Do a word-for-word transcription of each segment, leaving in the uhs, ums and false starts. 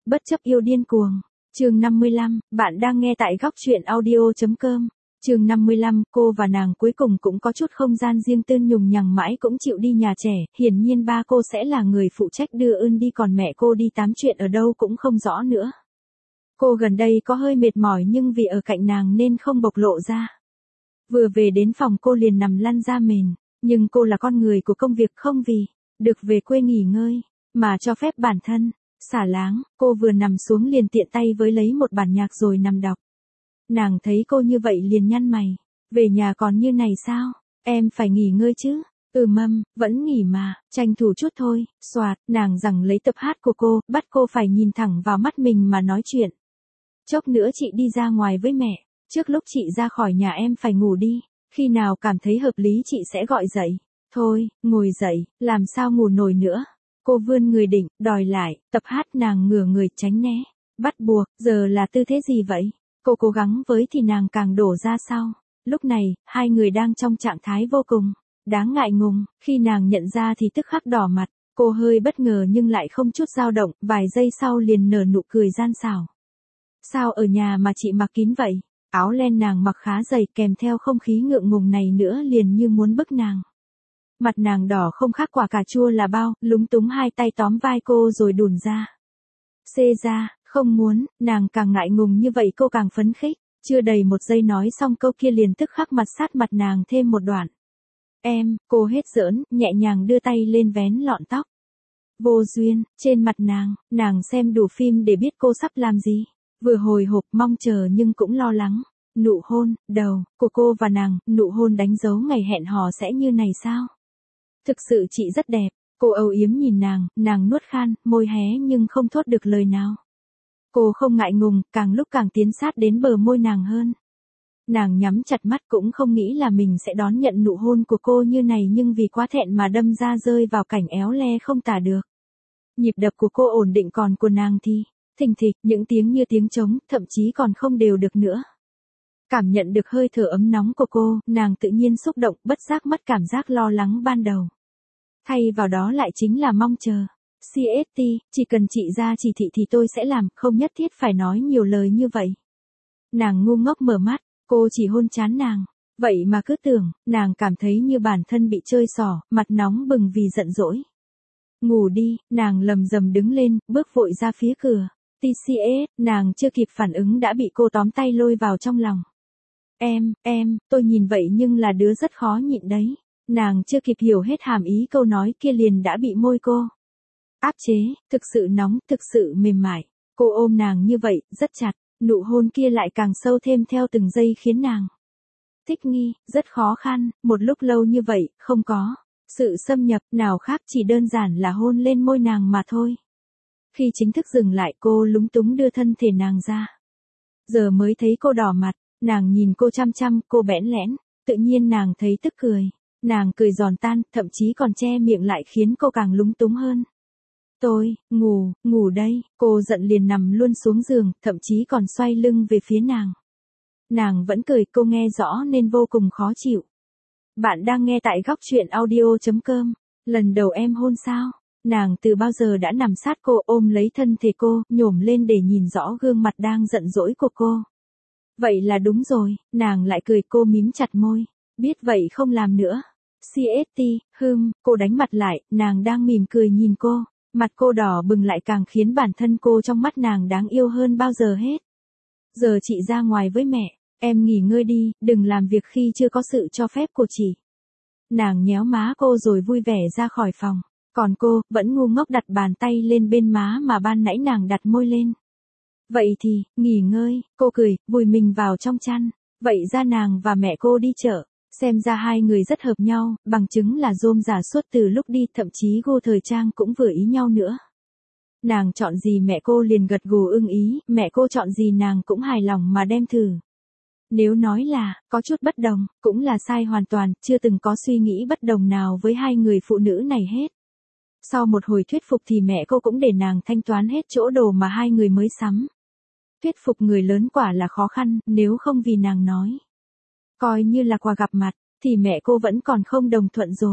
Bất chấp yêu điên cuồng. Chương năm mươi lăm, bạn đang nghe tại góc truyện audio chấm com. Chương năm mươi lăm, cô và nàng cuối cùng cũng có chút không gian riêng tư, nhùng nhằng mãi cũng chịu đi nhà trẻ, hiển nhiên ba cô sẽ là người phụ trách đưa ơn đi, còn mẹ cô đi tám chuyện ở đâu cũng không rõ nữa. Cô gần đây có hơi mệt mỏi nhưng vì ở cạnh nàng nên không bộc lộ ra. Vừa về đến phòng cô liền nằm lăn ra mền, nhưng cô là con người của công việc, không vì được về quê nghỉ ngơi mà cho phép bản thân xả láng. Cô vừa nằm xuống liền tiện tay với lấy một bản nhạc rồi nằm đọc. Nàng thấy cô như vậy liền nhăn mày. Về nhà còn như này sao? Em phải nghỉ ngơi chứ? Ừ mâm, vẫn nghỉ mà, tranh thủ chút thôi. Soạt, nàng rằng lấy tập hát của cô, bắt cô phải nhìn thẳng vào mắt mình mà nói chuyện. Chốc nữa chị đi ra ngoài với mẹ. Trước lúc chị ra khỏi nhà em phải ngủ đi. Khi nào cảm thấy hợp lý chị sẽ gọi dậy. Thôi, ngồi dậy, làm sao ngủ nổi nữa. Cô vươn người định, đòi lại, tập hát. Nàng ngửa người tránh né. Bắt buộc, giờ là tư thế gì vậy? Cô cố gắng với thì nàng càng đổ ra sau. Lúc này, hai người đang trong trạng thái vô cùng đáng ngại ngùng. Khi nàng nhận ra thì tức khắc đỏ mặt. Cô hơi bất ngờ nhưng lại không chút dao động, vài giây sau liền nở nụ cười gian xảo. Sao ở nhà mà chị mặc kín vậy? Áo len nàng mặc khá dày, kèm theo không khí ngượng ngùng này nữa liền như muốn bức nàng. Mặt nàng đỏ không khác quả cà chua là bao, lúng túng hai tay tóm vai cô rồi đùn ra. Xê ra, không muốn. Nàng càng ngại ngùng như vậy cô càng phấn khích. Chưa đầy một giây nói xong câu kia liền tức khắc mặt sát mặt nàng thêm một đoạn. Em, cô hết giỡn, nhẹ nhàng đưa tay lên vén lọn tóc. Vô duyên, trên mặt nàng, nàng xem đủ phim để biết cô sắp làm gì. Vừa hồi hộp mong chờ nhưng cũng lo lắng. Nụ hôn, đầu, của cô và nàng, nụ hôn đánh dấu ngày hẹn hò sẽ như này sao? Thực sự chị rất đẹp. Cô âu yếm nhìn nàng, nàng nuốt khan, môi hé nhưng không thốt được lời nào. Cô không ngại ngùng, càng lúc càng tiến sát đến bờ môi nàng hơn. Nàng nhắm chặt mắt cũng không nghĩ là mình sẽ đón nhận nụ hôn của cô như này, nhưng vì quá thẹn mà đâm ra rơi vào cảnh éo le không tả được. Nhịp đập của cô ổn định, còn của nàng thì thình thịch, những tiếng như tiếng trống, thậm chí còn không đều được nữa. Cảm nhận được hơi thở ấm nóng của cô, nàng tự nhiên xúc động, bất giác mất cảm giác lo lắng ban đầu. Thay vào đó lại chính là mong chờ. xê ét tê, chỉ cần chị ra chỉ thị thì tôi sẽ làm, không nhất thiết phải nói nhiều lời như vậy. Nàng ngu ngốc mở mắt, cô chỉ hôn trán nàng. Vậy mà cứ tưởng, nàng cảm thấy như bản thân bị chơi xỏ, mặt nóng bừng vì giận dỗi. Ngủ đi, nàng lầm rầm đứng lên, bước vội ra phía cửa. tê xê ét, nàng chưa kịp phản ứng đã bị cô tóm tay lôi vào trong lòng. Em, em, tôi nhìn vậy nhưng là đứa rất khó nhịn đấy. Nàng chưa kịp hiểu hết hàm ý câu nói kia liền đã bị môi cô áp chế, thực sự nóng, thực sự mềm mại. Cô ôm nàng như vậy, rất chặt, nụ hôn kia lại càng sâu thêm theo từng giây khiến nàng thích nghi, rất khó khăn. Một lúc lâu như vậy, không có sự xâm nhập nào khác, chỉ đơn giản là hôn lên môi nàng mà thôi. Khi chính thức dừng lại, cô lúng túng đưa thân thể nàng ra. Giờ mới thấy cô đỏ mặt, nàng nhìn cô chăm chăm, cô bẽn lẽn, tự nhiên nàng thấy tức cười. Nàng cười giòn tan, thậm chí còn che miệng lại khiến cô càng lúng túng hơn. Tôi, ngủ, ngủ đây. Cô giận liền nằm luôn xuống giường, thậm chí còn xoay lưng về phía nàng. Nàng vẫn cười, cô nghe rõ nên vô cùng khó chịu. Bạn đang nghe tại góc truyện audio chấm com. Lần đầu em hôn sao? Nàng từ bao giờ đã nằm sát cô, ôm lấy thân thể cô, nhổm lên để nhìn rõ gương mặt đang giận dỗi của cô. Vậy là đúng rồi, nàng lại cười, cô mím chặt môi. Biết vậy không làm nữa. xê ét tê, hừm, cô đánh mặt lại, nàng đang mỉm cười nhìn cô. Mặt cô đỏ bừng lại càng khiến bản thân cô trong mắt nàng đáng yêu hơn bao giờ hết. Giờ chị ra ngoài với mẹ, em nghỉ ngơi đi, đừng làm việc khi chưa có sự cho phép của chị. Nàng nhéo má cô rồi vui vẻ ra khỏi phòng. Còn cô, vẫn ngu ngốc đặt bàn tay lên bên má mà ban nãy nàng đặt môi lên. Vậy thì, nghỉ ngơi, cô cười, vùi mình vào trong chăn. Vậy ra nàng và mẹ cô đi chợ. Xem ra hai người rất hợp nhau, bằng chứng là rôm rả suốt từ lúc đi, thậm chí gu thời trang cũng vừa ý nhau nữa. Nàng chọn gì mẹ cô liền gật gù ưng ý, mẹ cô chọn gì nàng cũng hài lòng mà đem thử. Nếu nói là, có chút bất đồng, cũng là sai hoàn toàn, chưa từng có suy nghĩ bất đồng nào với hai người phụ nữ này hết. Sau một hồi thuyết phục thì mẹ cô cũng để nàng thanh toán hết chỗ đồ mà hai người mới sắm. Thuyết phục người lớn quả là khó khăn, nếu không vì nàng nói coi như là quà gặp mặt, thì mẹ cô vẫn còn không đồng thuận rồi.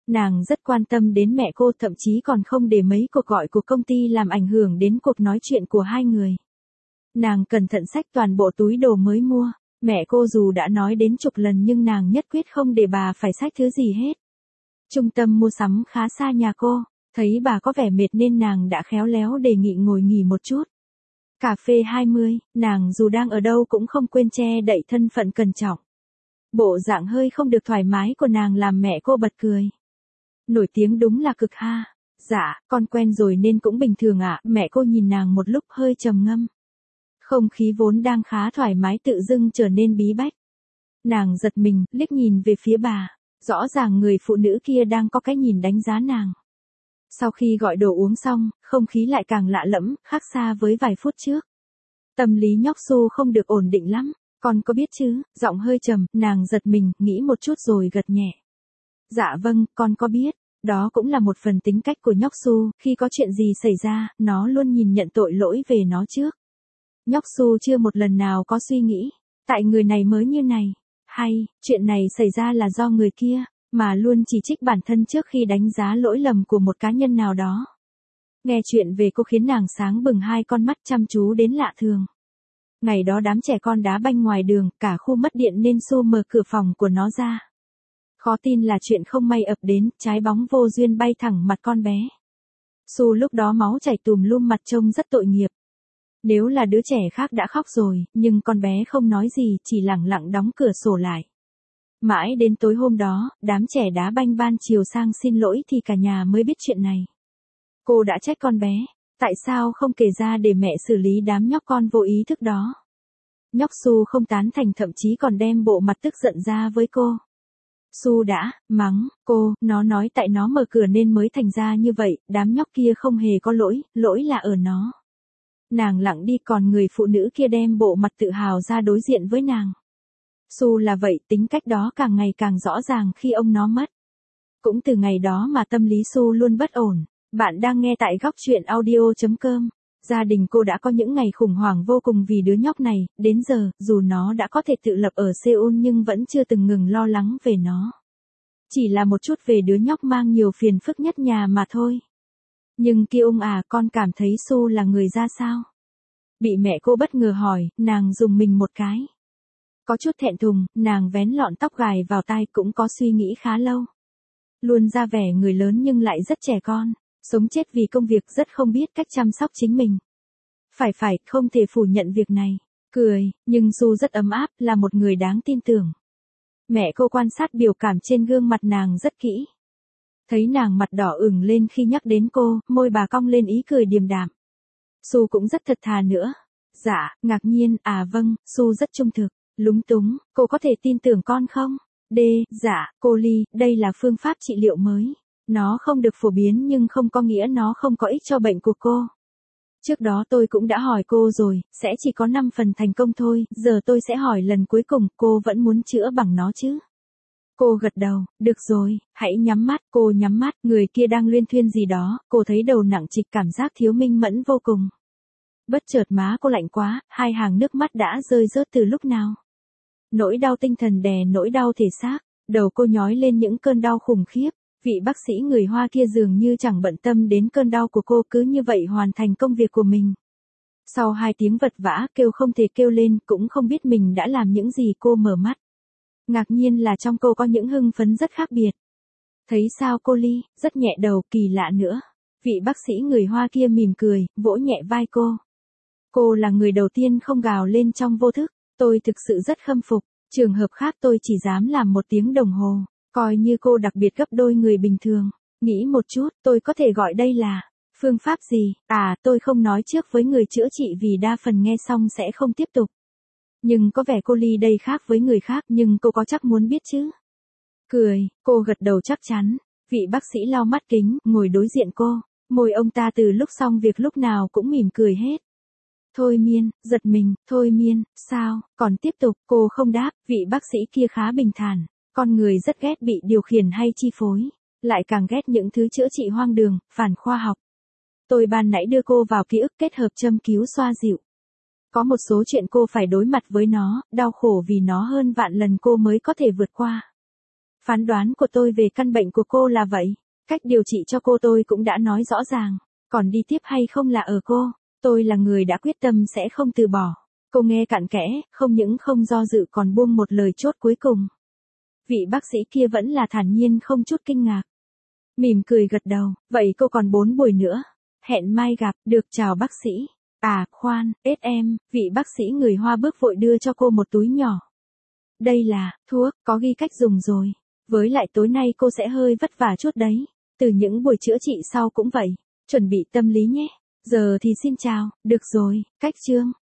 Nàng rất quan tâm đến mẹ cô, thậm chí còn không để mấy cuộc gọi của công ty làm ảnh hưởng đến cuộc nói chuyện của hai người. Nàng cẩn thận xách toàn bộ túi đồ mới mua, mẹ cô dù đã nói đến chục lần nhưng nàng nhất quyết không để bà phải xách thứ gì hết. Trung tâm mua sắm khá xa nhà cô, thấy bà có vẻ mệt nên nàng đã khéo léo đề nghị ngồi nghỉ một chút. Cà phê hai mươi, nàng dù đang ở đâu cũng không quên che đậy thân phận cẩn trọng. Bộ dạng hơi không được thoải mái của nàng làm mẹ cô bật cười. Nổi tiếng đúng là cực ha. Dạ, con quen rồi nên cũng bình thường ạ. Mẹ cô nhìn nàng một lúc hơi trầm ngâm. Không khí vốn đang khá thoải mái tự dưng trở nên bí bách. Nàng giật mình, liếc nhìn về phía bà. Rõ ràng người phụ nữ kia đang có cái nhìn đánh giá nàng. Sau khi gọi đồ uống xong, không khí lại càng lạ lẫm, khác xa với vài phút trước. Tâm lý nhóc Su không được ổn định lắm. Con có biết chứ? Giọng hơi trầm, nàng giật mình, nghĩ một chút rồi gật nhẹ. Dạ vâng, con có biết. Đó cũng là một phần tính cách của nhóc Su, khi có chuyện gì xảy ra, nó luôn nhìn nhận tội lỗi về nó trước. Nhóc Su chưa một lần nào có suy nghĩ, tại người này mới như này, hay, chuyện này xảy ra là do người kia, mà luôn chỉ trích bản thân trước khi đánh giá lỗi lầm của một cá nhân nào đó. Nghe chuyện về cô khiến nàng sáng bừng hai con mắt chăm chú đến lạ thường. Ngày đó đám trẻ con đá banh ngoài đường, cả khu mất điện nên Su mở cửa phòng của nó ra. Khó tin là chuyện không may ập đến, trái bóng vô duyên bay thẳng mặt con bé. Su lúc đó máu chảy tùm lum, mặt trông rất tội nghiệp. Nếu là đứa trẻ khác đã khóc rồi, nhưng con bé không nói gì, chỉ lẳng lặng đóng cửa sổ lại. Mãi đến tối hôm đó, đám trẻ đá banh ban chiều sang xin lỗi thì cả nhà mới biết chuyện này. Cô đã trách con bé, tại sao không kể ra để mẹ xử lý đám nhóc con vô ý thức đó. Nhóc Su không tán thành, thậm chí còn đem bộ mặt tức giận ra với cô. Su đã mắng cô, nó nói tại nó mở cửa nên mới thành ra như vậy, đám nhóc kia không hề có lỗi, lỗi là ở nó. Nàng lặng đi, còn người phụ nữ kia đem bộ mặt tự hào ra đối diện với nàng. Su là vậy, tính cách đó càng ngày càng rõ ràng khi ông nó mất. Cũng từ ngày đó mà tâm lý Su luôn bất ổn. Bạn đang nghe tại góc truyện audio chấm com. Gia đình cô đã có những ngày khủng hoảng vô cùng vì đứa nhóc này, đến giờ, dù nó đã có thể tự lập ở Seoul nhưng vẫn chưa từng ngừng lo lắng về nó. Chỉ là một chút về đứa nhóc mang nhiều phiền phức nhất nhà mà thôi. Nhưng kia ông à, con cảm thấy Su là người ra sao? Bị mẹ cô bất ngờ hỏi, nàng rùng mình một cái. Có chút thẹn thùng, nàng vén lọn tóc gài vào tai, cũng có suy nghĩ khá lâu. Luôn ra vẻ người lớn nhưng lại rất trẻ con. Sống chết vì công việc, rất không biết cách chăm sóc chính mình. Phải phải, không thể phủ nhận việc này. Cười, nhưng Su rất ấm áp, là một người đáng tin tưởng. Mẹ cô quan sát biểu cảm trên gương mặt nàng rất kỹ. Thấy nàng mặt đỏ ửng lên khi nhắc đến cô, môi bà cong lên ý cười điềm đạm. Su cũng rất thật thà nữa. Dạ, ngạc nhiên, à vâng, Su rất trung thực. Lúng túng, cô có thể tin tưởng con không? D, dạ, cô Ly, đây là phương pháp trị liệu mới. Nó không được phổ biến nhưng không có nghĩa nó không có ích cho bệnh của cô. Trước đó tôi cũng đã hỏi cô rồi, sẽ chỉ có năm phần thành công thôi, giờ tôi sẽ hỏi lần cuối cùng, cô vẫn muốn chữa bằng nó chứ? Cô gật đầu, được rồi, hãy nhắm mắt, cô nhắm mắt, người kia đang luyên thuyên gì đó, cô thấy đầu nặng trịch, cảm giác thiếu minh mẫn vô cùng. Bất chợt má cô lạnh quá, hai hàng nước mắt đã rơi rớt từ lúc nào. Nỗi đau tinh thần đè nỗi đau thể xác, đầu cô nhói lên những cơn đau khủng khiếp. Vị bác sĩ người Hoa kia dường như chẳng bận tâm đến cơn đau của cô, cứ như vậy hoàn thành công việc của mình. Sau hai tiếng vật vã kêu không thể kêu lên, cũng không biết mình đã làm những gì, cô mở mắt. Ngạc nhiên là trong cô có những hưng phấn rất khác biệt. Thấy sao cô Ly, rất nhẹ đầu, kỳ lạ nữa. Vị bác sĩ người Hoa kia mỉm cười, vỗ nhẹ vai cô. Cô là người đầu tiên không gào lên trong vô thức, tôi thực sự rất khâm phục, trường hợp khác tôi chỉ dám làm một tiếng đồng hồ. Coi như cô đặc biệt gấp đôi người bình thường. Nghĩ một chút, tôi có thể gọi đây là phương pháp gì? À, tôi không nói trước với người chữa trị vì đa phần nghe xong sẽ không tiếp tục. Nhưng có vẻ cô Ly đây khác với người khác, nhưng cô có chắc muốn biết chứ? Cười, cô gật đầu chắc chắn. Vị bác sĩ lau mắt kính, ngồi đối diện cô. Môi ông ta từ lúc xong việc lúc nào cũng mỉm cười hết. Thôi miên, giật mình, thôi miên, sao, còn tiếp tục, cô không đáp, vị bác sĩ kia khá bình thản. Con người rất ghét bị điều khiển hay chi phối, lại càng ghét những thứ chữa trị hoang đường, phản khoa học. Tôi ban nãy đưa cô vào ký ức kết hợp châm cứu xoa dịu. Có một số chuyện cô phải đối mặt với nó, đau khổ vì nó hơn vạn lần cô mới có thể vượt qua. Phán đoán của tôi về căn bệnh của cô là vậy. Cách điều trị cho cô tôi cũng đã nói rõ ràng. Còn đi tiếp hay không là ở cô. Tôi là người đã quyết tâm sẽ không từ bỏ. Cô nghe cặn kẽ, không những không do dự còn buông một lời chốt cuối cùng. Vị bác sĩ kia vẫn là thản nhiên không chút kinh ngạc. Mỉm cười gật đầu, vậy cô còn bốn buổi nữa. Hẹn mai gặp, được chào bác sĩ. À, khoan, ết em, vị bác sĩ người Hoa bước vội đưa cho cô một túi nhỏ. Đây là, thuốc, có ghi cách dùng rồi. Với lại tối nay cô sẽ hơi vất vả chút đấy. Từ những buổi chữa trị sau cũng vậy. Chuẩn bị tâm lý nhé. Giờ thì xin chào, được rồi, cách chương.